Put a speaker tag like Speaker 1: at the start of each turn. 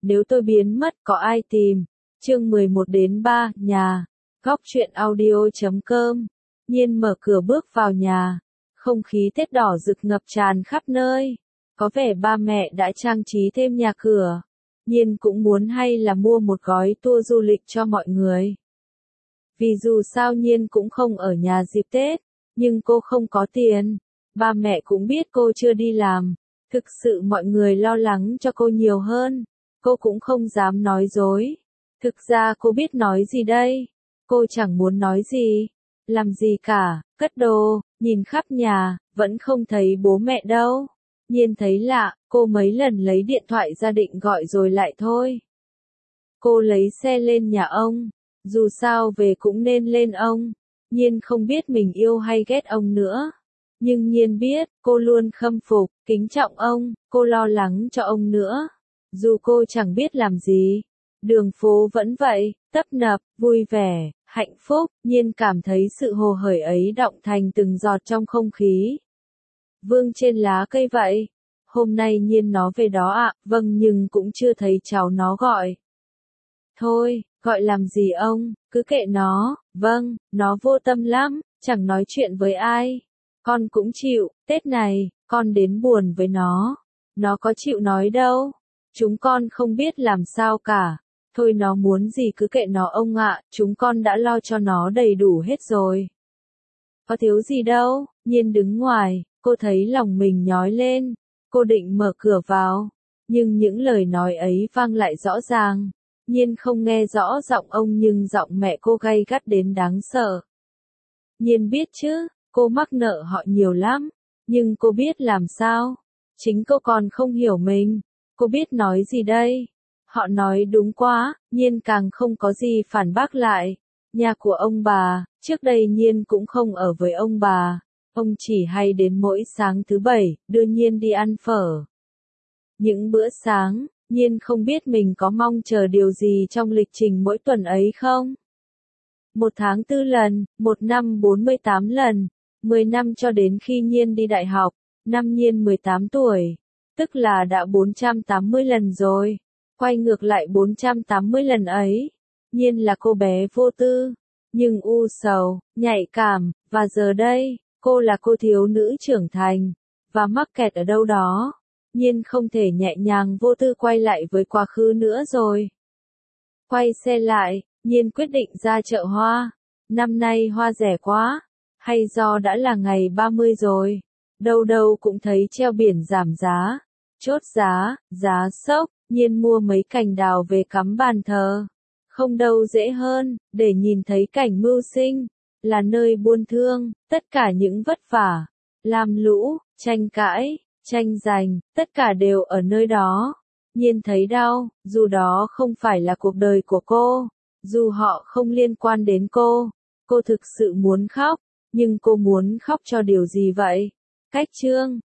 Speaker 1: nếu tôi biến mất có ai tìm. Chương 11 đến 3, nhà. Góc truyện audio.com. Nhiên mở cửa bước vào nhà. Không khí Tết đỏ rực ngập tràn khắp nơi. Có vẻ ba mẹ đã trang trí thêm nhà cửa. Nhiên cũng muốn hay là mua một gói tour du lịch cho mọi người. Vì dù sao Nhiên cũng không ở nhà dịp Tết, nhưng cô không có tiền. Ba mẹ cũng biết cô chưa đi làm. Thực sự mọi người lo lắng cho cô nhiều hơn. Cô cũng không dám nói dối. Thực ra cô biết nói gì đây? Cô chẳng muốn nói gì. Làm gì cả, cất đồ, nhìn khắp nhà, vẫn không thấy bố mẹ đâu. Nhiên thấy lạ, cô mấy lần lấy điện thoại ra định gọi rồi lại thôi. Cô lấy xe lên nhà ông. Dù sao về cũng nên lên ông. Nhiên không biết mình yêu hay ghét ông nữa. Nhưng Nhiên biết, cô luôn khâm phục, kính trọng ông, cô lo lắng cho ông nữa. Dù cô chẳng biết làm gì. Đường phố vẫn vậy, tấp nập, vui vẻ, hạnh phúc. Nhiên cảm thấy sự hồ hởi ấy đọng thành từng giọt trong không khí. Vương trên lá cây vậy. Hôm nay Nhiên nó về đó ạ, vâng, nhưng cũng chưa thấy cháu nó gọi. Thôi, gọi làm gì ông, cứ kệ nó. Vâng, nó vô tâm lắm, chẳng nói chuyện với ai. Con cũng chịu, Tết này, con đến buồn với nó. Nó có chịu nói đâu. Chúng con không biết làm sao cả. Thôi nó muốn gì cứ kệ nó ông ạ, chúng con đã lo cho nó đầy đủ hết rồi. Có thiếu gì đâu. Nhiên đứng ngoài, cô thấy lòng mình nhói lên. Cô định mở cửa vào. Nhưng những lời nói ấy vang lại rõ ràng. Nhiên không nghe rõ giọng ông nhưng giọng mẹ cô gay gắt đến đáng sợ. Nhiên biết chứ, cô mắc nợ họ nhiều lắm. Nhưng cô biết làm sao. Chính cô còn không hiểu mình. Cô biết nói gì đây? Họ nói đúng quá, Nhiên càng không có gì phản bác lại. Nhà của ông bà, trước đây Nhiên cũng không ở với ông bà. Ông chỉ hay đến mỗi sáng thứ bảy, đưa Nhiên đi ăn phở. Những bữa sáng, Nhiên không biết mình có mong chờ điều gì trong lịch trình mỗi tuần ấy không? 1 tháng 4 lần, 1 năm 48 lần, 10 năm cho đến khi Nhiên đi đại học, năm Nhiên 18 tuổi. Tức là đã 480 lần rồi. Quay ngược lại 480 lần ấy. Nhiên là cô bé vô tư, nhưng u sầu, nhạy cảm, và giờ đây, cô là cô thiếu nữ trưởng thành, và mắc kẹt ở đâu đó. Nhiên không thể nhẹ nhàng vô tư quay lại với quá khứ nữa rồi. Quay xe lại, Nhiên quyết định ra chợ hoa. Năm nay hoa rẻ quá, hay do đã là ngày 30 rồi. Đâu đâu cũng thấy treo biển giảm giá, chốt giá, giá sốc. Nhiên mua mấy cành đào về cắm bàn thờ. Không đâu dễ hơn, để nhìn thấy cảnh mưu sinh, là nơi buôn thương, tất cả những vất vả, lam lũ, tranh cãi, tranh giành, tất cả đều ở nơi đó. Nhiên thấy đau, dù đó không phải là cuộc đời của cô, dù họ không liên quan đến cô. Cô thực sự muốn khóc, nhưng cô muốn khóc cho điều gì vậy? Cách chương